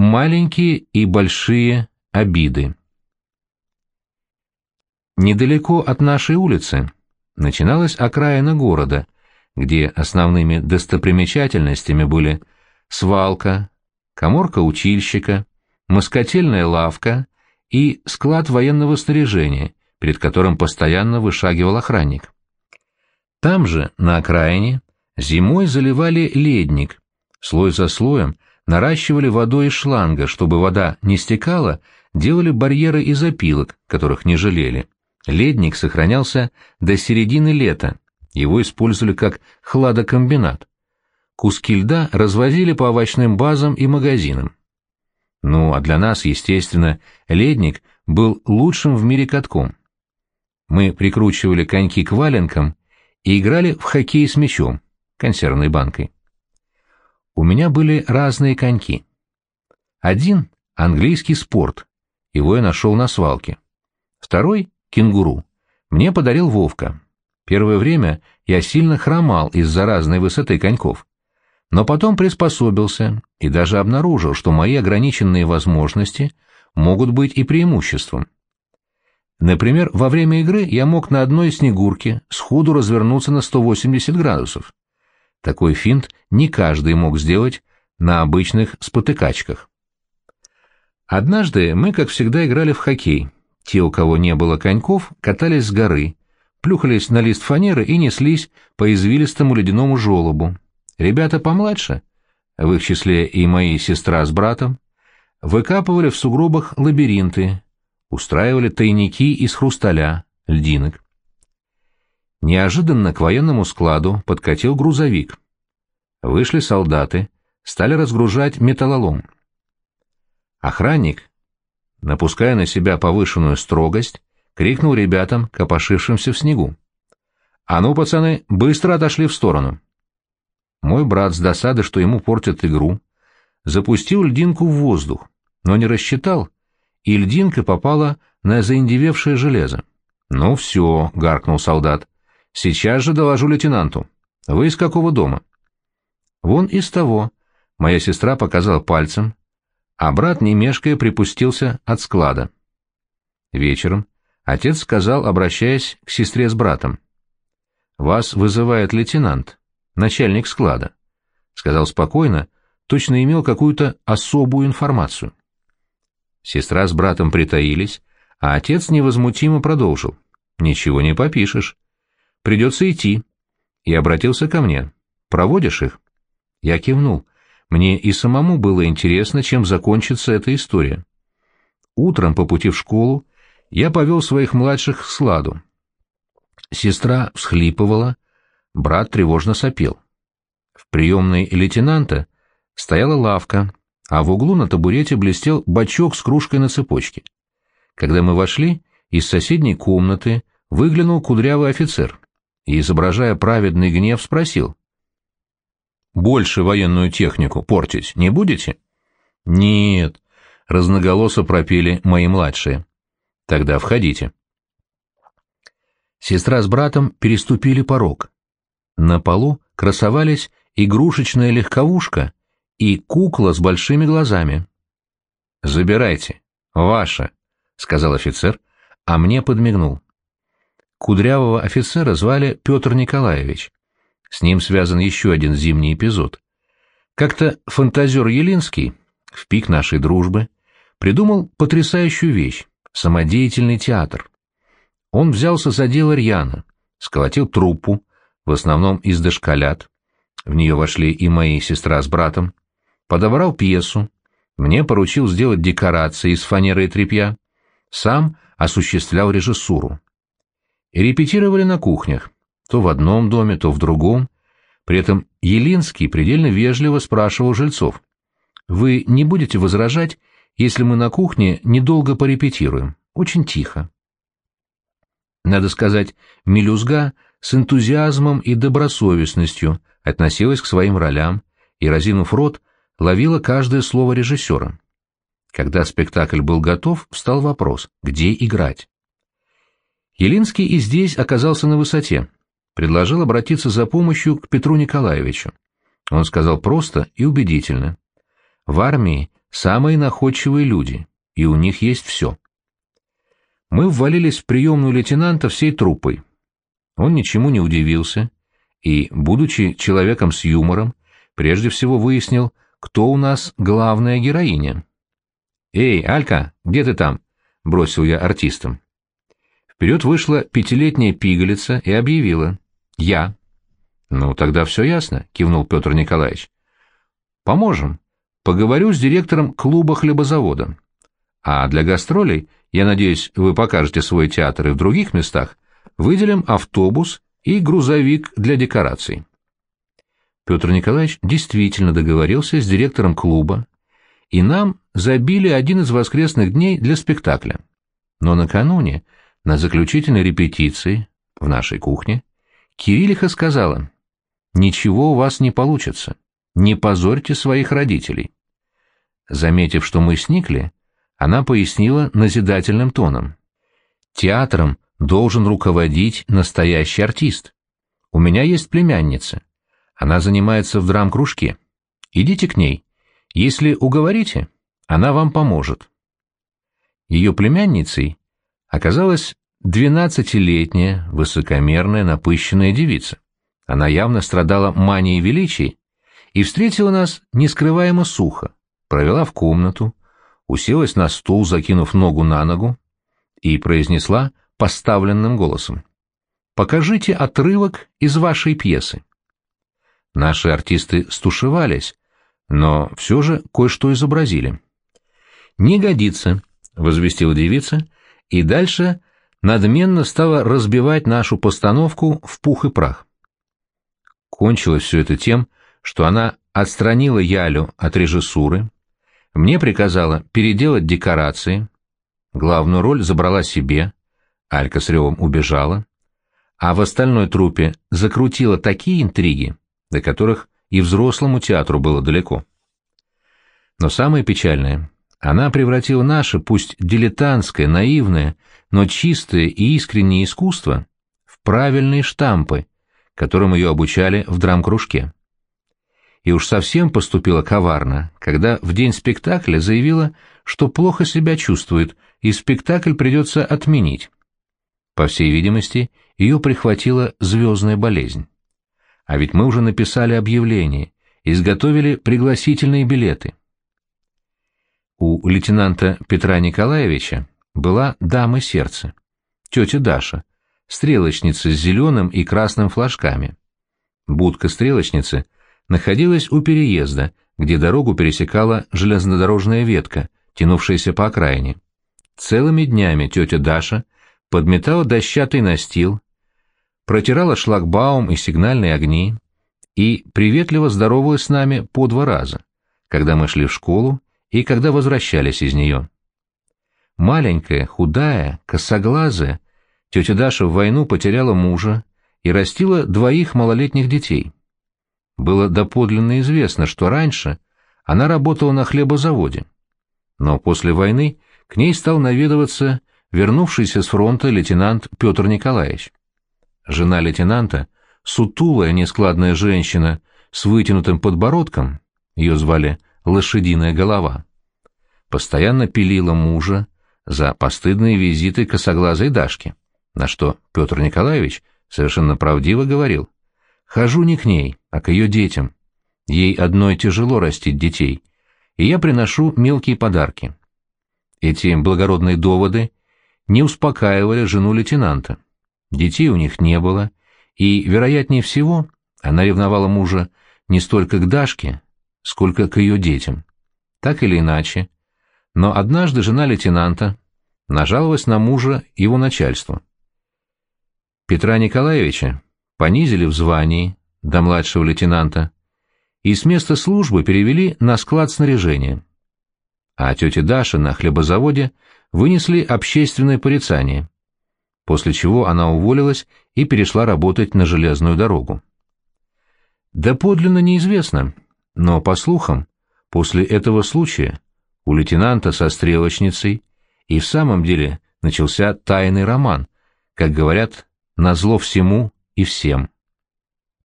Маленькие и большие обиды. Недалеко от нашей улицы начиналась окраина города, где основными достопримечательностями были свалка, каморка учильщика, москотельная лавка и склад военного снаряжения, перед которым постоянно вышагивал охранник. Там же, на окраине, зимой заливали ледник, слой за слоем наращивали водой из шланга, чтобы вода не стекала, делали барьеры из опилок, которых не жалели. Ледник сохранялся до середины лета, его использовали как хладокомбинат. Куски льда развозили по овощным базам и магазинам. Ну, а для нас, естественно, ледник был лучшим в мире катком. Мы прикручивали коньки к валенкам и играли в хоккей с мячом, консервной банкой. У меня были разные коньки. Один — английский спорт, его я нашел на свалке. Второй — кенгуру, мне подарил Вовка. Первое время я сильно хромал из-за разной высоты коньков, но потом приспособился и даже обнаружил, что мои ограниченные возможности могут быть и преимуществом. Например, во время игры я мог на одной снегурке сходу развернуться на 180 градусов. Такой финт не каждый мог сделать на обычных спотыкачках. Однажды мы, как всегда, играли в хоккей. Те, у кого не было коньков, катались с горы, плюхались на лист фанеры и неслись по извилистому ледяному желобу. Ребята помладше, в их числе и мои сестра с братом, выкапывали в сугробах лабиринты, устраивали тайники из хрусталя, льдинок. Неожиданно к военному складу подкатил грузовик. Вышли солдаты, стали разгружать металлолом. Охранник, напуская на себя повышенную строгость, крикнул ребятам, копошившимся в снегу: «А ну, пацаны, быстро отошли в сторону!» Мой брат с досады, что ему портят игру, запустил льдинку в воздух, но не рассчитал, и льдинка попала на заиндевевшее железо. «Ну все», — гаркнул солдат, — «сейчас же доложу лейтенанту. Вы из какого дома?» «Вон из того», — моя сестра показала пальцем, а брат, не мешкая, припустился от склада. Вечером отец сказал, обращаясь к сестре с братом: «Вас вызывает лейтенант, начальник склада», — сказал спокойно, точно имел какую-то особую информацию. Сестра с братом притаились, а отец невозмутимо продолжил: «Ничего не попишешь. Придется идти». И обратился ко мне: «Проводишь их?» Я кивнул. Мне и самому было интересно, чем закончится эта история. Утром по пути в школу я повел своих младших к складу. Сестра всхлипывала, брат тревожно сопел. В приемной лейтенанта стояла лавка, а в углу на табурете блестел бачок с кружкой на цепочке. Когда мы вошли, из соседней комнаты выглянул кудрявый офицер и, изображая праведный гнев, спросил: «Больше военную технику портить не будете?» «Нет», — разноголосо пропели мои младшие. «Тогда входите». Сестра с братом переступили порог. На полу красовались игрушечная легковушка и кукла с большими глазами. «Забирайте, ваша», — сказал офицер, а мне подмигнул. Кудрявого офицера звали Петр Николаевич. С ним связан еще один зимний эпизод. Как-то фантазер Елинский, в пик нашей дружбы, придумал потрясающую вещь — самодеятельный театр. Он взялся за дело рьяно, сколотил труппу, в основном из дошколят, в нее вошли и мои сестра с братом, подобрал пьесу, мне поручил сделать декорации из фанеры и тряпья, сам осуществлял режиссуру. И репетировали на кухнях, то в одном доме, то в другом. При этом Елинский предельно вежливо спрашивал жильцов: «Вы не будете возражать, если мы на кухне недолго порепетируем? Очень тихо». Надо сказать, мелюзга с энтузиазмом и добросовестностью относилась к своим ролям и, разинув рот, ловила каждое слово режиссера. Когда спектакль был готов, встал вопрос: где играть? Елинский и здесь оказался на высоте. Предложил обратиться за помощью к Петру Николаевичу. Он сказал просто и убедительно: в армии самые находчивые люди, и у них есть все. Мы ввалились в приемную лейтенанта всей труппой. Он ничему не удивился и, будучи человеком с юмором, прежде всего выяснил, кто у нас главная героиня. «Эй, Алька, где ты там?» — бросил я артистам. Вперед вышла 5-летняя пигалица и объявила: «Я». «Ну, тогда все ясно», — кивнул Петр Николаевич. «Поможем. Поговорю с директором клуба хлебозавода. А для гастролей, я надеюсь, вы покажете свой театр и в других местах, выделим автобус и грузовик для декораций». Петр Николаевич действительно договорился с директором клуба, и нам забили один из воскресных дней для спектакля. Но накануне, на заключительной репетиции, в нашей кухне, Кириллиха сказала: «Ничего у вас не получится, не позорьте своих родителей». Заметив, что мы сникли, она пояснила назидательным тоном: «Театром должен руководить настоящий артист. У меня есть племянница. Она занимается в драм-кружке. Идите к ней. Если уговорите, она вам поможет». Ее племянницей оказалась 12-летняя, высокомерная, напыщенная девица. Она явно страдала манией величия и встретила нас нескрываемо сухо, провела в комнату, уселась на стул, закинув ногу на ногу, и произнесла поставленным голосом: «Покажите отрывок из вашей пьесы». Наши артисты стушевались, но все же кое-что изобразили. «Не годится», — возвестила девица, и дальше надменно стала разбивать нашу постановку в пух и прах. Кончилось все это тем, что она отстранила Ялю от режиссуры, мне приказала переделать декорации, главную роль забрала себе, Алька с ревом убежала, а в остальной труппе закрутила такие интриги, до которых и взрослому театру было далеко. Но самое печальное, она превратила наше, пусть дилетантское, наивное, но чистое и искреннее искусство в правильные штампы, которым ее обучали в драм-кружке. И уж совсем поступила коварно, когда в день спектакля заявила, что плохо себя чувствует, и спектакль придется отменить. По всей видимости, ее прихватила звездная болезнь. А ведь мы уже написали объявление, изготовили пригласительные билеты. У лейтенанта Петра Николаевича была дама сердца, тетя Даша, стрелочница с зеленым и красным флажками. Будка стрелочницы находилась у переезда, где дорогу пересекала железнодорожная ветка, тянувшаяся по окраине. Целыми днями тетя Даша подметала дощатый настил, протирала шлагбаум и сигнальные огни и приветливо здоровалась с нами по 2 раза, когда мы шли в школу и когда возвращались из нее. Маленькая, худая, косоглазая, тетя Даша в войну потеряла мужа и растила 2 малолетних детей. Было доподлинно известно, что раньше она работала на хлебозаводе, но после войны к ней стал наведываться вернувшийся с фронта лейтенант Петр Николаевич. Жена лейтенанта, сутулая, нескладная женщина с вытянутым подбородком, ее звали Лошадиная голова, постоянно пилила мужа за постыдные визиты косоглазой Дашки, на что Петр Николаевич совершенно правдиво говорил: «Хожу не к ней, а к ее детям. Ей одной тяжело растить детей, и я приношу мелкие подарки». Эти благородные доводы не успокаивали жену лейтенанта. Детей у них не было, и, вероятнее всего, она ревновала мужа не столько к Дашке, сколько к ее детям. Так или иначе, но однажды жена лейтенанта нажаловалась на мужа его начальству. Петра Николаевича понизили в звании до младшего лейтенанта и с места службы перевели на склад снаряжения. А тете Даше на хлебозаводе вынесли общественное порицание, после чего она уволилась и перешла работать на железную дорогу. Доподлинно неизвестно, но, по слухам, после этого случая у лейтенанта со стрелочницей и в самом деле начался тайный роман, как говорят, назло всему и всем.